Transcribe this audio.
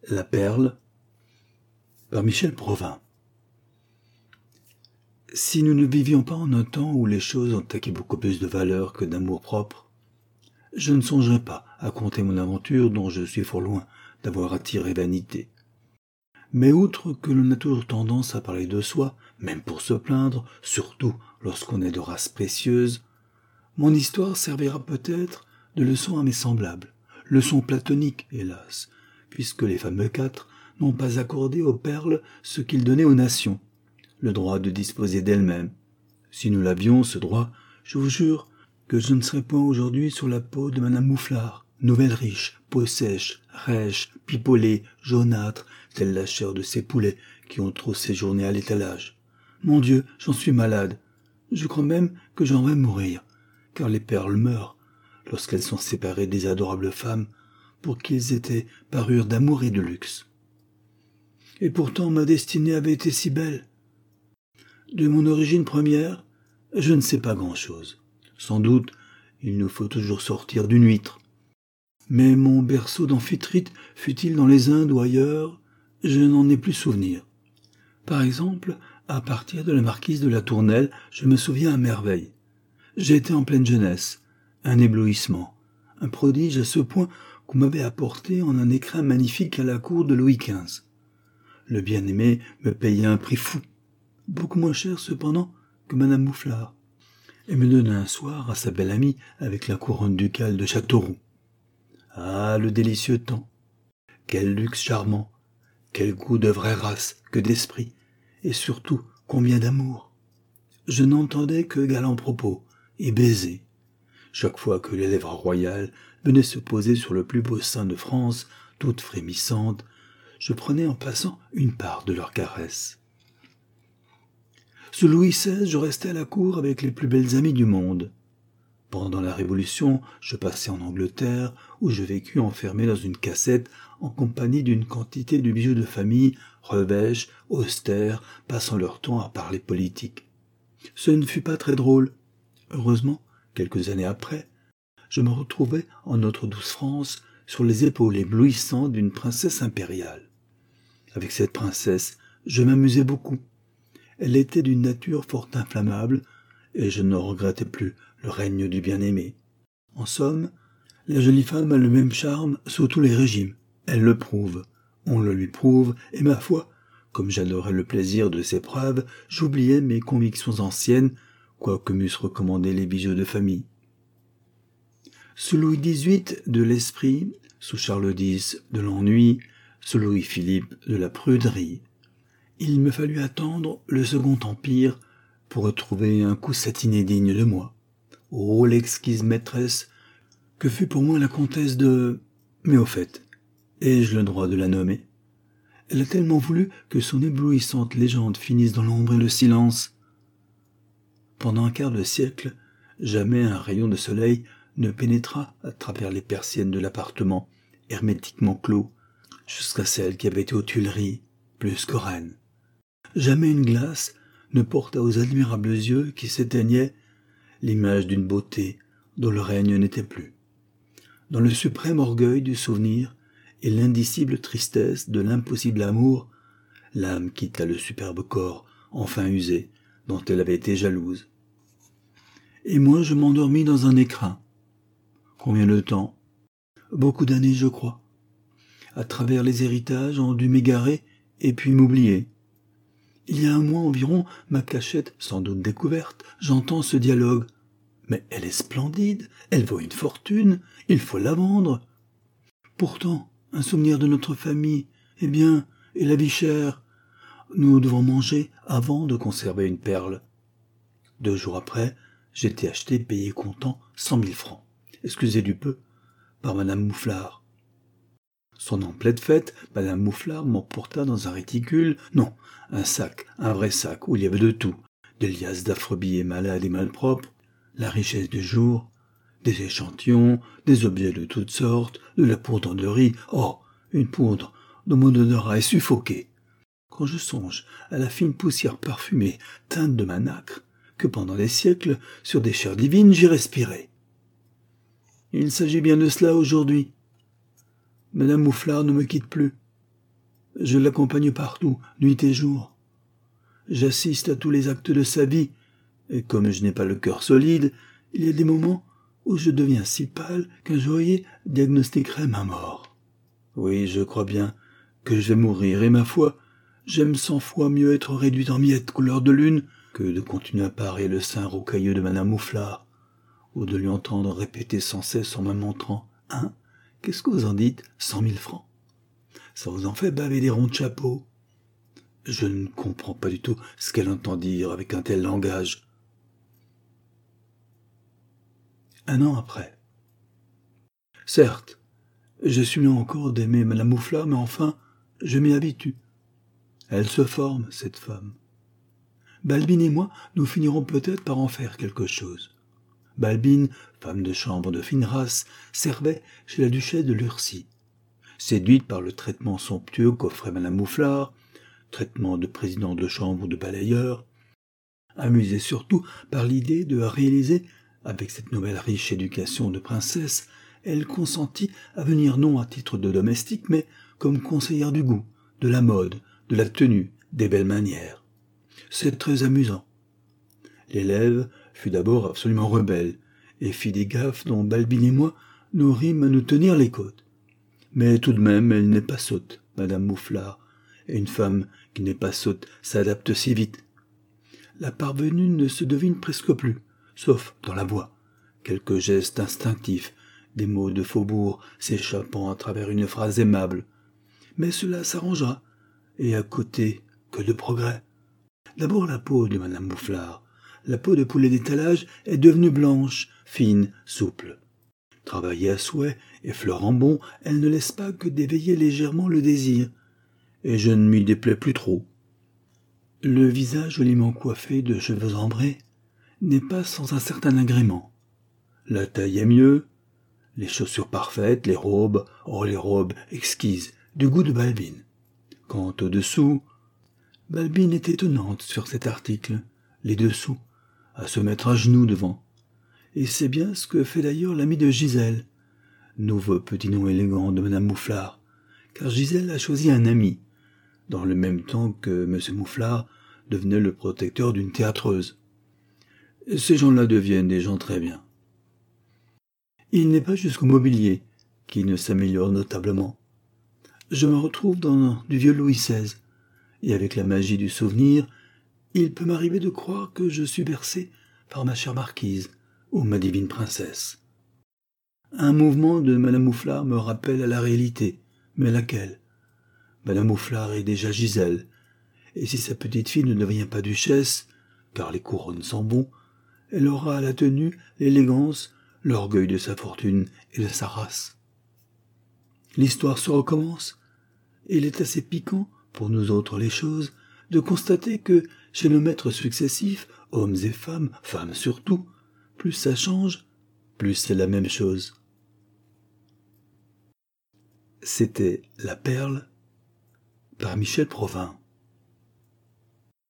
La perle par Michel Provin. Si nous ne vivions pas en un temps où les choses ont acquis beaucoup plus de valeur que d'amour-propre, je ne songerais pas à conter mon aventure dont je suis fort loin d'avoir attiré vanité. Mais outre que l'on a toujours tendance à parler de soi, même pour se plaindre, surtout lorsqu'on est de race précieuse, mon histoire servira peut-être de leçon à mes semblables, leçon platonique, hélas, puisque les fameux quatre n'ont pas accordé aux perles ce qu'ils donnaient aux nations, le droit de disposer d'elles-mêmes. Si nous l'avions, ce droit, je vous jure que je ne serais point aujourd'hui sur la peau de Madame Mouflard, nouvelle riche, peau sèche, rêche, pipolée, jaunâtre, telle la chair de ces poulets qui ont trop séjourné à l'étalage. Mon Dieu, j'en suis malade. Je crois même que j'en vais mourir, car les perles meurent lorsqu'elles sont séparées des adorables femmes pour qu'ils étaient parures d'amour et de luxe. Et pourtant ma destinée avait été si belle. De mon origine première, je ne sais pas grand-chose. Sans doute, il nous faut toujours sortir d'une huître. Mais mon berceau d'Amphitrite, fût-il dans les Indes ou ailleurs, je n'en ai plus souvenir. Par exemple, à partir de la marquise de la Tournelle, je me souviens à merveille. J'ai été en pleine jeunesse, un éblouissement, un prodige à ce point qu'on m'avait apporté en un écrin magnifique à la cour de Louis XV. Le bien-aimé me payait un prix fou, beaucoup moins cher cependant que Madame Mouflard, et me donna un soir à sa belle amie avec la couronne ducale de Châteauroux. Ah, le délicieux temps! Quel luxe charmant! Quel goût de vraie race que d'esprit! Et surtout, combien d'amour! Je n'entendais que galants propos et baisers. Chaque fois que les lèvres royales venaient se poser sur le plus beau sein de France, toutes frémissantes, je prenais en passant une part de leurs caresses. Sous Louis XVI, je restais à la cour avec les plus belles amies du monde. Pendant la Révolution, je passai en Angleterre, où je vécus enfermé dans une cassette en compagnie d'une quantité de bijoux de famille, revêches, austères, passant leur temps à parler politique. Ce ne fut pas très drôle. Heureusement, quelques années après, je me retrouvai en notre douce France sur les épaules éblouissantes d'une princesse impériale. Avec cette princesse, je m'amusais beaucoup. Elle était d'une nature fort inflammable, et je ne regrettais plus le règne du bien-aimé. En somme, la jolie femme a le même charme sous tous les régimes. Elle le prouve, on le lui prouve, et ma foi, comme j'adorais le plaisir de ces preuves, j'oubliais mes convictions anciennes, quoique m'eussent recommandé les bijoux de famille. Sous Louis XVIII de l'esprit, sous Charles X de l'ennui, sous Louis-Philippe de la pruderie, il me fallut attendre le Second Empire pour retrouver un coup satiné digne de moi. Oh, l'exquise maîtresse que fut pour moi la comtesse de... Mais au fait, ai-je le droit de la nommer? Elle a tellement voulu que son éblouissante légende finisse dans l'ombre et le silence. Pendant un quart de siècle, jamais un rayon de soleil ne pénétra à travers les persiennes de l'appartement, hermétiquement clos, jusqu'à celle qui avait été aux Tuileries, plus qu'aux Reines. Jamais une glace ne porta aux admirables yeux qui s'éteignaient l'image d'une beauté dont le règne n'était plus. Dans le suprême orgueil du souvenir et l'indicible tristesse de l'impossible amour, l'âme quitta le superbe corps, enfin usé, dont elle avait été jalouse. Et moi je m'endormis dans un écrin. Combien de temps? Beaucoup d'années, je crois. À travers les héritages, on dut m'égarer et puis m'oublier. Il y a un mois environ, ma cachette, sans doute découverte, j'entends ce dialogue. Mais elle est splendide, elle vaut une fortune, il faut la vendre. Pourtant, un souvenir de notre famille, eh bien, et la vie chère. Nous devons manger avant de conserver une perle. 2 jours après, j'étais acheté payé comptant 100 000 francs, excusez du peu, par Madame Mouflard. Son en pleine fête, Madame Mouflard m'emporta dans un réticule, non, un sac, un vrai sac, où il y avait de tout, des liasses d'affreux billets malades et malpropres, la richesse du jour, des échantillons, des objets de toutes sortes, de la poudre de riz, oh, une poudre dont mon odorat est suffoqué. Quand je songe à la fine poussière parfumée, teinte de ma nacre, que pendant des siècles, sur des chairs divines, j'y respirais. Il s'agit bien de cela aujourd'hui. Madame Mouflard ne me quitte plus. Je l'accompagne partout, nuit et jour. J'assiste à tous les actes de sa vie, et comme je n'ai pas le cœur solide, il y a des moments où je deviens si pâle qu'un joaillier diagnostiquerait ma mort. Oui, je crois bien que je vais mourir, et ma foi, j'aime 100 fois mieux être réduit en miettes couleur de lune que de continuer à parer le sein rocailleux de madame Mouflar, ou de lui entendre répéter sans cesse en me montrant « Hein, qu'est-ce que vous en dites, 100 000 francs ?» Ça vous en fait baver des ronds de chapeau. Je ne comprends pas du tout ce qu'elle entend dire avec un tel langage. 1 an après. Certes, je suis loin encore d'aimer madame Mouflar, mais enfin, je m'y habitue. Elle se forme, cette femme. Balbine et moi, nous finirons peut-être par en faire quelque chose. Balbine, femme de chambre de fine race, servait chez la duchesse de Lurcy. Séduite par le traitement somptueux qu'offrait madame Mouflar, traitement de président de chambre ou de balayeur, amusée surtout par l'idée de réaliser, avec cette nouvelle riche éducation de princesse, elle consentit à venir non à titre de domestique, mais comme conseillère du goût, de la mode, de la tenue, des belles manières. C'est très amusant. L'élève fut d'abord absolument rebelle, et fit des gaffes dont Balbine et moi nous rîmes à nous tenir les côtes. Mais tout de même, elle n'est pas sotte, madame Mouflar, et une femme qui n'est pas sotte s'adapte si vite. La parvenue ne se devine presque plus, sauf dans la voix, quelques gestes instinctifs, des mots de faubourg s'échappant à travers une phrase aimable. Mais cela s'arrangera, et à côté, que de progrès. D'abord la peau de madame Mouflar. La peau de poulet d'étalage est devenue blanche, fine, souple. Travaillée à souhait et fleur en bon, elle ne laisse pas que d'éveiller légèrement le désir, et je ne m'y déplais plus trop. Le visage joliment coiffé de cheveux ambrés n'est pas sans un certain agrément. La taille est mieux, les chaussures parfaites, les robes exquises, du goût de Balbine. Quant au-dessous, Balbine est étonnante sur cet article, les dessous, à se mettre à genoux devant. Et c'est bien ce que fait d'ailleurs l'ami de Gisèle, nouveau petit nom élégant de madame Mouflar, car Gisèle a choisi un ami, dans le même temps que M. Mouflar devenait le protecteur d'une théâtreuse. Et ces gens-là deviennent des gens très bien. Il n'est pas jusqu'au mobilier qui ne s'améliore notablement. Je me retrouve dans du vieux Louis XVI, et avec la magie du souvenir, il peut m'arriver de croire que je suis bercé par ma chère marquise ou ma divine princesse. Un mouvement de madame Mouflar me rappelle à la réalité, mais laquelle? Madame Mouflar est déjà Gisèle, et si sa petite fille ne devient pas duchesse, car les couronnes sont bons, elle aura la tenue, l'élégance, l'orgueil de sa fortune et de sa race. L'histoire se recommence, et il est assez piquant, pour nous autres les choses, de constater que, chez nos maîtres successifs, hommes et femmes surtout, plus ça change, plus c'est la même chose. C'était La Perle, par Michel Provin.